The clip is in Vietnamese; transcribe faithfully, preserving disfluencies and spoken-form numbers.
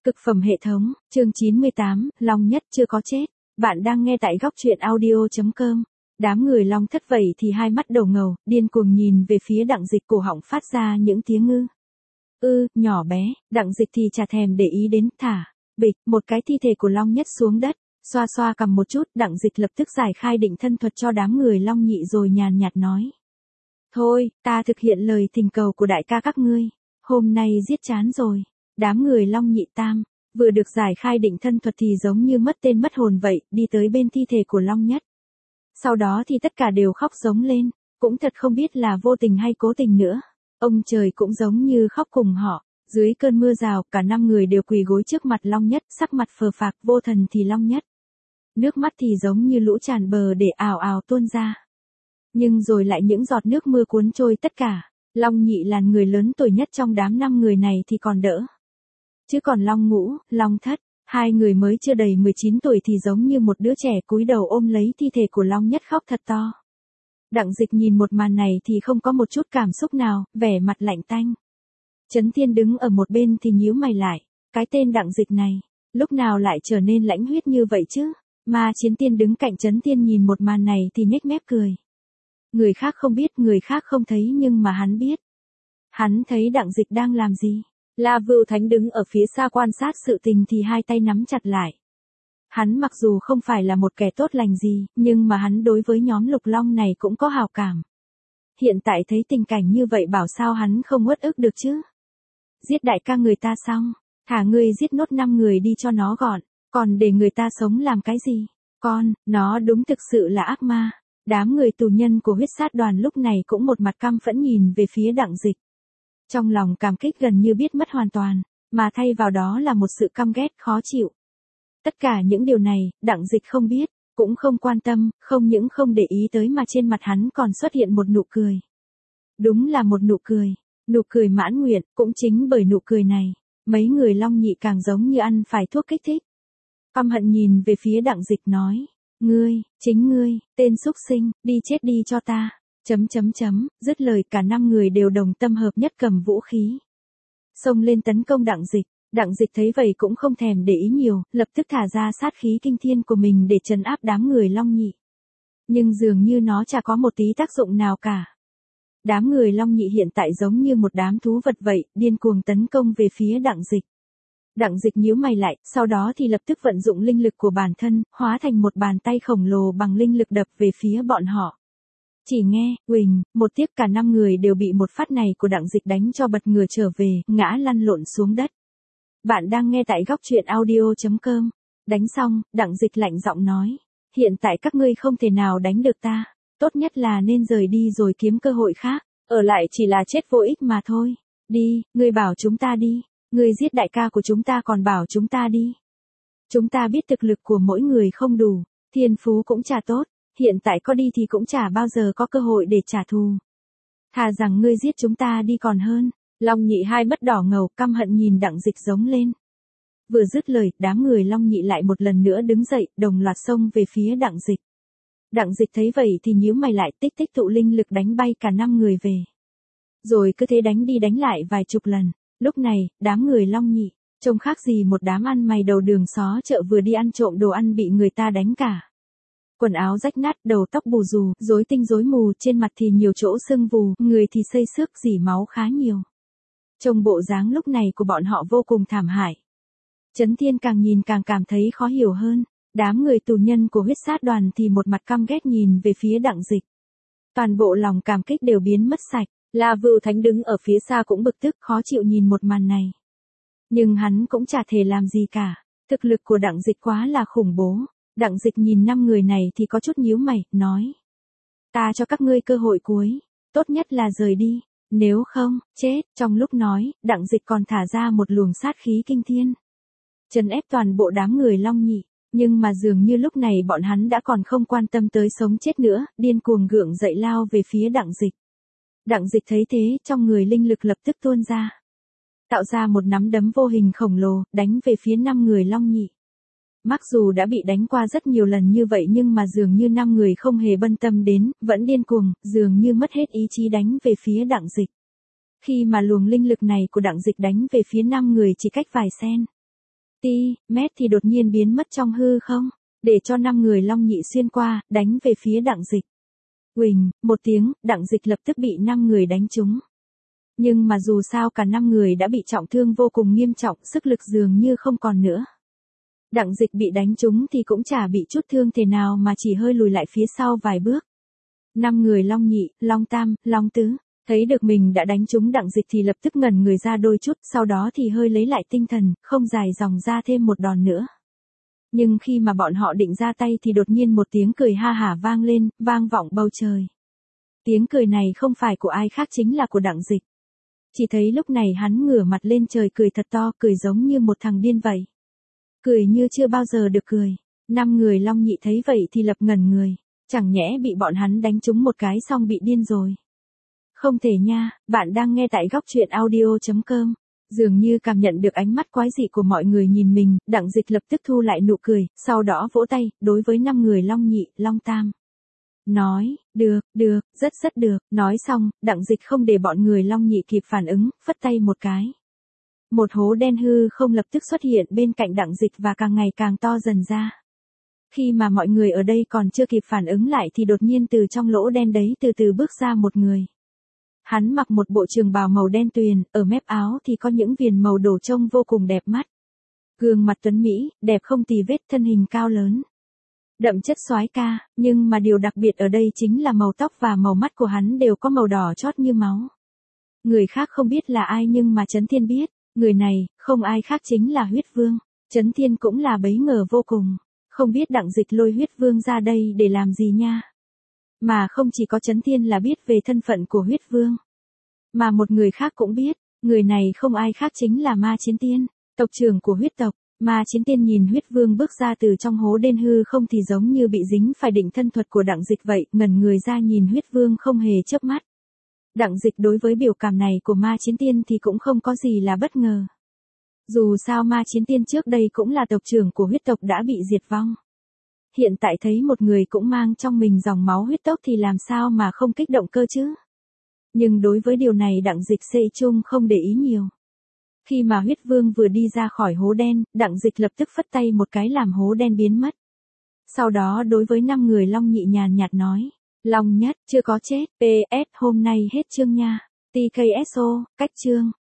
Cực phẩm hệ thống, chương chín mươi tám, Long Nhất chưa có chết. Bạn đang nghe tại góc truyện audio chấm com. Đám người Long Thất vậy thì hai mắt đầu ngầu, điên cuồng nhìn về phía Đặng Dịch, cổ họng phát ra những tiếng ngư. Ư, nhỏ bé, Đặng Dịch thì chả thèm để ý đến, thả, bịch, một cái thi thể của Long Nhất xuống đất, xoa xoa cầm một chút, Đặng Dịch lập tức giải khai định thân thuật cho đám người Long Nhị rồi nhàn nhạt nói. Thôi, ta thực hiện lời thỉnh cầu của đại ca các ngươi, hôm nay giết chán rồi. Đám người Long Nhị Tam, vừa được giải khai định thân thuật thì giống như mất tên mất hồn vậy, đi tới bên thi thể của Long Nhất. Sau đó thì tất cả đều khóc giống lên, cũng thật không biết là vô tình hay cố tình nữa. Ông trời cũng giống như khóc cùng họ, dưới cơn mưa rào, cả năm người đều quỳ gối trước mặt Long Nhất, sắc mặt phờ phạc, vô thần thì Long Nhất. Nước mắt thì giống như lũ tràn bờ để ào ào tuôn ra. Nhưng rồi lại những giọt nước mưa cuốn trôi tất cả. Long Nhị là người lớn tuổi nhất trong đám năm người này thì còn đỡ. Chứ còn Long Ngũ, Long Thất, hai người mới chưa đầy mười chín tuổi thì giống như một đứa trẻ cúi đầu ôm lấy thi thể của Long Nhất khóc thật to. Đặng Dịch nhìn một màn này thì không có một chút cảm xúc nào, vẻ mặt lạnh tanh. Trấn Thiên đứng ở một bên thì nhíu mày lại, cái tên Đặng Dịch này, lúc nào lại trở nên lãnh huyết như vậy chứ? Mà Chiến Tiên đứng cạnh Trấn Thiên nhìn một màn này thì nhếch mép cười. Người khác không biết, người khác không thấy nhưng mà hắn biết. Hắn thấy Đặng Dịch đang làm gì. La Vưu Thánh đứng ở phía xa quan sát sự tình thì hai tay nắm chặt lại. Hắn mặc dù không phải là một kẻ tốt lành gì, nhưng mà hắn đối với nhóm Lục Long này cũng có hào cảm. Hiện tại thấy tình cảnh như vậy bảo sao hắn không uất ức được chứ. Giết đại ca người ta xong, thả ngươi giết nốt năm người đi cho nó gọn, còn để người ta sống làm cái gì? Con, nó đúng thực sự là ác ma. Đám người tù nhân của huyết sát đoàn lúc này cũng một mặt căm phẫn nhìn về phía Đặng Dịch. Trong lòng cảm kích gần như biết mất hoàn toàn, mà thay vào đó là một sự căm ghét khó chịu. Tất cả những điều này, Đặng Dịch không biết, cũng không quan tâm, không những không để ý tới mà trên mặt hắn còn xuất hiện một nụ cười. Đúng là một nụ cười, nụ cười mãn nguyện, cũng chính bởi nụ cười này, mấy người Long Nhị càng giống như ăn phải thuốc kích thích. Căm hận nhìn về phía Đặng Dịch nói, ngươi, chính ngươi, tên súc sinh, đi chết đi cho ta. Chấm chấm chấm, dứt lời cả năm người đều đồng tâm hợp nhất cầm vũ khí. Xông lên tấn công Đặng Dịch, Đặng Dịch thấy vậy cũng không thèm để ý nhiều, lập tức thả ra sát khí kinh thiên của mình để trấn áp đám người Long Nhị. Nhưng dường như nó chả có một tí tác dụng nào cả. Đám người Long Nhị hiện tại giống như một đám thú vật vậy, điên cuồng tấn công về phía Đặng Dịch. Đặng Dịch nhíu mày lại, sau đó thì lập tức vận dụng linh lực của bản thân, hóa thành một bàn tay khổng lồ bằng linh lực đập về phía bọn họ. Chỉ nghe, uỳnh, một tiếp cả năm người đều bị một phát này của Đặng Dịch đánh cho bật ngửa trở về, ngã lăn lộn xuống đất. Bạn đang nghe tại góc truyện audio chấm com. Đánh xong, Đặng Dịch lạnh giọng nói. Hiện tại các ngươi không thể nào đánh được ta. Tốt nhất là nên rời đi rồi kiếm cơ hội khác. Ở lại chỉ là chết vô ích mà thôi. Đi, ngươi bảo chúng ta đi. Ngươi giết đại ca của chúng ta còn bảo chúng ta đi. Chúng ta biết thực lực của mỗi người không đủ. Thiên phú cũng chả tốt. Hiện tại có đi thì cũng chả bao giờ có cơ hội để trả thù. Thà rằng ngươi giết chúng ta đi còn hơn. Long Nhị hai mắt đỏ ngầu căm hận nhìn Đặng Dịch giống lên. Vừa dứt lời, đám người Long Nhị lại một lần nữa đứng dậy, đồng loạt xông về phía Đặng Dịch. Đặng Dịch thấy vậy thì nhíu mày lại, tích tích tụ linh lực đánh bay cả năm người về. Rồi cứ thế đánh đi đánh lại vài chục lần. Lúc này, đám người Long Nhị, trông khác gì một đám ăn mày đầu đường xó chợ vừa đi ăn trộm đồ ăn bị người ta đánh cả. Quần áo rách nát, đầu tóc bù rù, rối tinh rối mù, trên mặt thì nhiều chỗ sưng vù, người thì xây xước rỉ máu khá nhiều. Trông bộ dáng lúc này của bọn họ vô cùng thảm hại. Trấn Thiên càng nhìn càng cảm thấy khó hiểu hơn, đám người tù nhân của huyết sát đoàn thì một mặt căm ghét nhìn về phía Đặng Dịch. Toàn bộ lòng cảm kích đều biến mất sạch, La Vưu Thánh đứng ở phía xa cũng bực tức khó chịu nhìn một màn này. Nhưng hắn cũng chả thể làm gì cả, thực lực của Đặng Dịch quá là khủng bố. Đặng Dịch nhìn năm người này thì có chút nhíu mày, nói. Ta cho các ngươi cơ hội cuối, tốt nhất là rời đi, nếu không, chết. Trong lúc nói, Đặng Dịch còn thả ra một luồng sát khí kinh thiên. Trấn ép toàn bộ đám người Long Nhị, nhưng mà dường như lúc này bọn hắn đã còn không quan tâm tới sống chết nữa, điên cuồng gượng dậy lao về phía Đặng Dịch. Đặng Dịch thấy thế, trong người linh lực lập tức tuôn ra. Tạo ra một nắm đấm vô hình khổng lồ, đánh về phía năm người Long Nhị. Mặc dù đã bị đánh qua rất nhiều lần như vậy nhưng mà dường như năm người không hề bận tâm đến, vẫn điên cuồng, dường như mất hết ý chí đánh về phía Đặng Dịch. Khi mà luồng linh lực này của Đặng Dịch đánh về phía năm người chỉ cách vài sen. ti, mét thì đột nhiên biến mất trong hư không, để cho năm người Long Nhị xuyên qua, đánh về phía Đặng Dịch. Uỳnh, một tiếng, Đặng Dịch lập tức bị năm người đánh trúng. Nhưng mà dù sao cả năm người đã bị trọng thương vô cùng nghiêm trọng, sức lực dường như không còn nữa. Đặng Dịch bị đánh trúng thì cũng chả bị chút thương thể nào mà chỉ hơi lùi lại phía sau vài bước. Năm người Long Nhị, Long Tam, Long Tứ, thấy được mình đã đánh trúng Đặng Dịch thì lập tức ngẩn người ra đôi chút, sau đó thì hơi lấy lại tinh thần, không dài dòng ra thêm một đòn nữa. Nhưng khi mà bọn họ định ra tay thì đột nhiên một tiếng cười ha hả vang lên, vang vọng bầu trời. Tiếng cười này không phải của ai khác chính là của Đặng Dịch. Chỉ thấy lúc này hắn ngửa mặt lên trời cười thật to, cười giống như một thằng điên vậy. Cười như chưa bao giờ được cười. Năm người Long Nhị thấy vậy thì lập ngẩn người. Chẳng nhẽ bị bọn hắn đánh trúng một cái xong bị điên rồi. Không thể nha, bạn đang nghe tại góc truyện audio chấm com. Dường như cảm nhận được ánh mắt quái dị của mọi người nhìn mình, Đặng Dịch lập tức thu lại nụ cười, sau đó vỗ tay, đối với năm người Long Nhị, Long Tam. Nói, được, được, rất rất được, nói xong, Đặng Dịch không để bọn người Long Nhị kịp phản ứng, phất tay một cái. Một hố đen hư không lập tức xuất hiện bên cạnh Đặng Dịch và càng ngày càng to dần ra. Khi mà mọi người ở đây còn chưa kịp phản ứng lại thì đột nhiên từ trong lỗ đen đấy từ từ bước ra một người. Hắn mặc một bộ trường bào màu đen tuyền, ở mép áo thì có những viền màu đổ trông vô cùng đẹp mắt. Gương mặt tuấn Mỹ, đẹp không tì vết, thân hình cao lớn. Đậm chất soái ca, nhưng mà điều đặc biệt ở đây chính là màu tóc và màu mắt của hắn đều có màu đỏ chót như máu. Người khác không biết là ai nhưng mà Trấn Thiên biết, người này, không ai khác chính là Huyết Vương. Trấn Thiên cũng là bấy ngờ vô cùng, không biết Đặng Dịch lôi Huyết Vương ra đây để làm gì nha. Mà không chỉ có Trấn Thiên là biết về thân phận của Huyết Vương, mà một người khác cũng biết, người này không ai khác chính là Ma Chiến Tiên, tộc trưởng của huyết tộc. Ma Chiến Tiên nhìn Huyết Vương bước ra từ trong hố đen hư không thì giống như bị dính phải định thân thuật của Đặng Dịch vậy, ngẩn người ra nhìn Huyết Vương không hề chớp mắt. Đặng Dịch đối với biểu cảm này của Ma Chiến Tiên thì cũng không có gì là bất ngờ. Dù sao Ma Chiến Tiên trước đây cũng là tộc trưởng của huyết tộc đã bị diệt vong. Hiện tại thấy một người cũng mang trong mình dòng máu huyết tộc thì làm sao mà không kích động cơ chứ. Nhưng đối với điều này Đặng Dịch xây chung không để ý nhiều. Khi mà Huyết Vương vừa đi ra khỏi hố đen, Đặng Dịch lập tức phất tay một cái làm hố đen biến mất. Sau đó đối với năm người Long Nhị nhàn nhạt nói, Long Nhất, chưa có chết, pê ét hôm nay hết chương nha, tê ca ét o, cách chương.